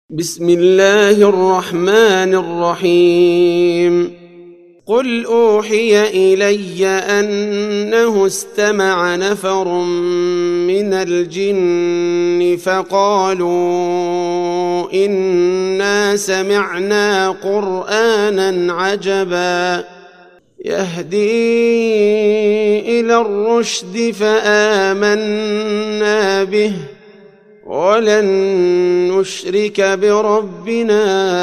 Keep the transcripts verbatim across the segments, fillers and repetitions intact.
بسم الله الرحمن الرحيم قل أوحي إلي أنه استمع نفر من الجن فقالوا إنا سمعنا قرآنا عجبا يهدي إلى الرشد فآمنا به ولن نشرك بربنا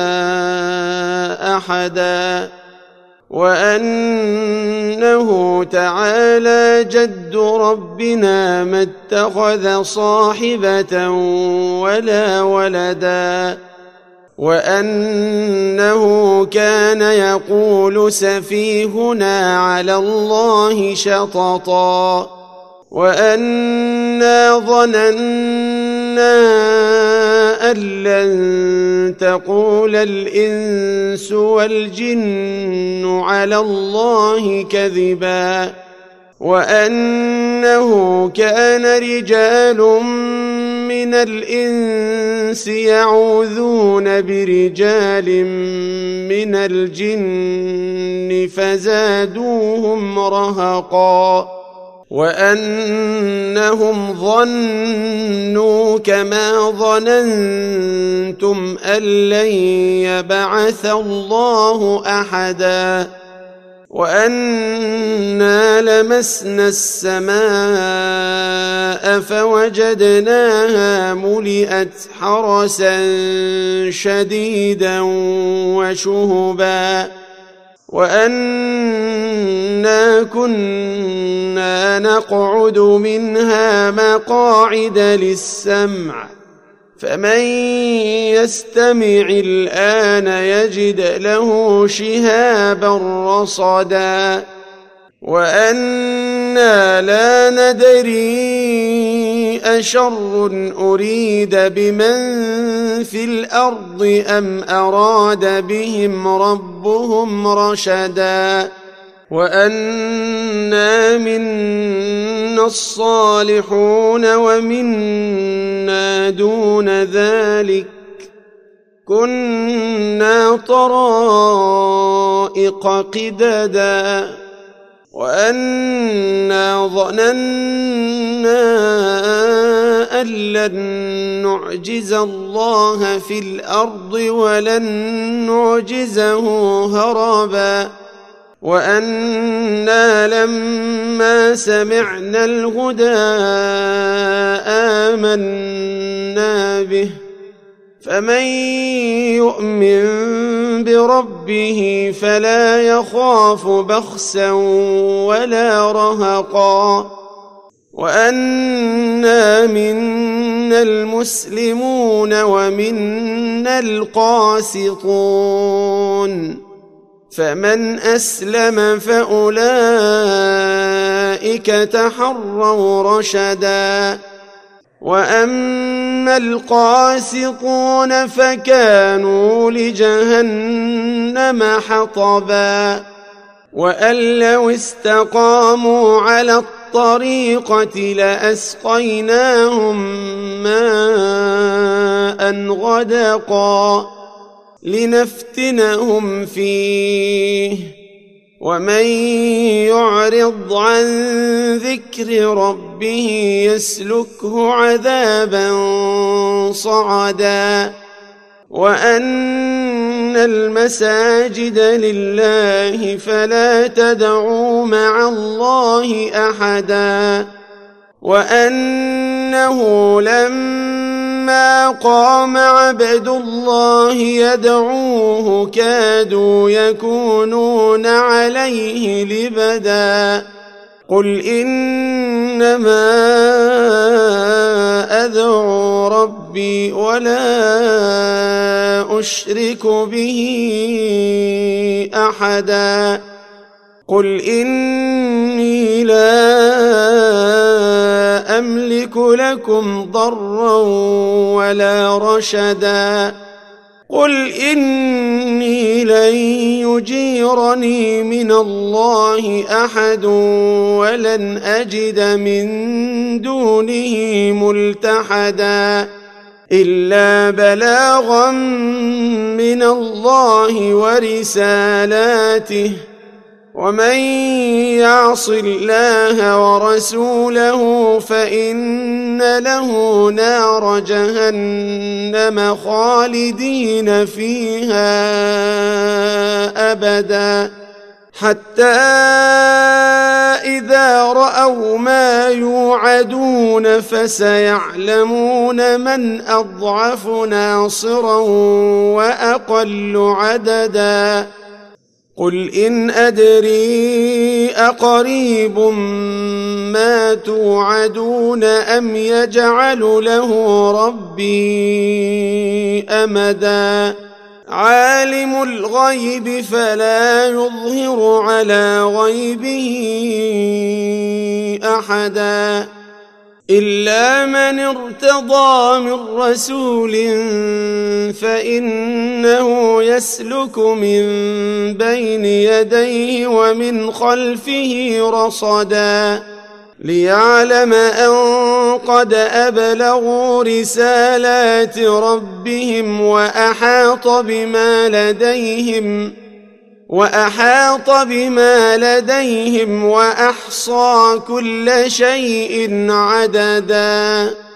أحدا وأنه تعالى جد ربنا ما اتخذ صاحبة ولا ولدا وأنه كان يقول سفيهنا على الله شططا وأنا ظننا أن لن تقول الإنس والجن على الله كذبا وأنه كان رجال من الإنس يعوذون برجال من الجن فزادوهم رهقا وأنهم ظنوا كما ظننتم أن لن يبعث الله أحدا وأنا لمسنا السماء فوجدناها ملئت حرسا شديدا وشهبا وأنا كنا نقعد منها مقاعد للسمع فمن يستمع الآن يجد له شهابا رصدا وأنا لا ندري أشر أريد بمن في الأرض أم أراد بهم ربهم رشدا وأنا منا الصالحون ومنا دون ذلك كنا طرائق قددا وأنا ظننا أن لن نعجز الله في الأرض ولن نعجزه هربا وأنا لما سمعنا الهدى آمنا به فمن يؤمن بربه فلا يخاف بخسا ولا رهقا وأنا منا المسلمون ومنا القاسطون فمن أسلم فأولئك تحروا رشدا وأما القاسطون فكانوا لجهنم حطبا وأن لو استقاموا على الطريقة لأسقيناهم ماء غدقا لنفتنهم فيه ومن يعرض عن ذكر ربه يسلكه عذابا صعدا وأن المساجد لله فلا تدعوا مع الله أحدا وأنه لما قام عبد الله يدعوه كادوا يكونون عليه لبدا قل إنما أدعو ربي ولا أشرك به أحدا قل إني لا أملك لكم ضرا ولا رشدا قل إني لن يجيرني من الله أحد ولن أجد من دونه ملتحدا إلا بلاغا من الله ورسالاته ومن يعص الله ورسوله فإن له نار جهنم خالدين فيها أبدا حتى إذا رأوا ما يوعدون فسيعلمون من أضعف ناصرا وأقل عددا قل إن أدري أقريب ما توعدون أم يجعل له ربي أمدا عالم الغيب فلا يظهر على غيبه أحدا إلا من ارتضى من رسول فإنه يسلك من بين يديه ومن خلفه رصدا ليعلم أن قد أبلغوا رسالات ربهم وأحاط بما لديهم وأحاط بما لديهم وأحصى كل شيء عددا.